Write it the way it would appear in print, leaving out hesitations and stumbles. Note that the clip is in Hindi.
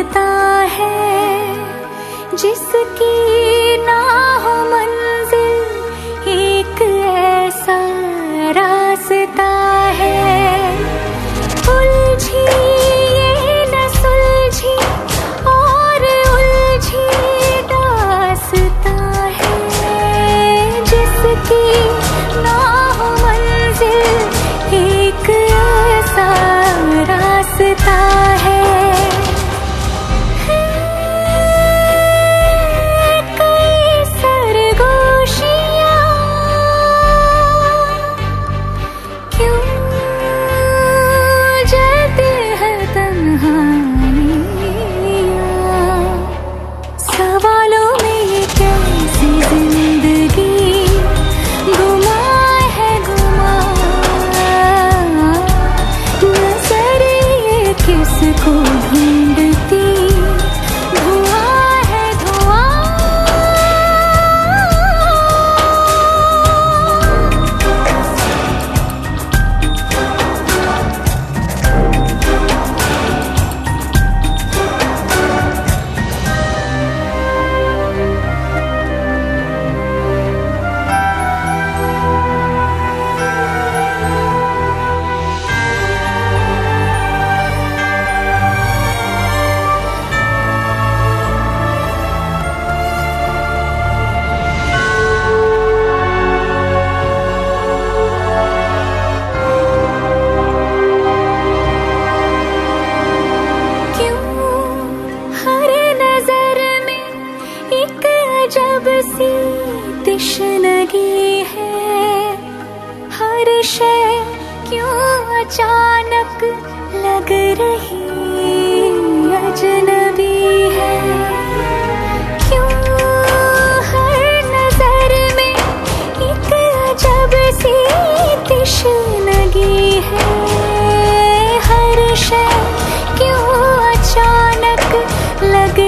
रास्ता है जिसकी ना हो मंजिल, एक ऐसा रास्ता है। उलझी ये न सुलझी और उलझी दास्ता है जिसकी ना हो मंजिल, एक ऐसा रास्ता है। सवालों में ये कैसी जिंदगी गुमा है गुमा, नजर ये किसको ढूंढती, धुआं है धुआं। जब सी तिश्नगी है, हर शय क्यों अचानक लग रही अजनबी है। क्यों हर नजर में एक अजब सी तिश्नगी है, हर शय क्यों अचानक लग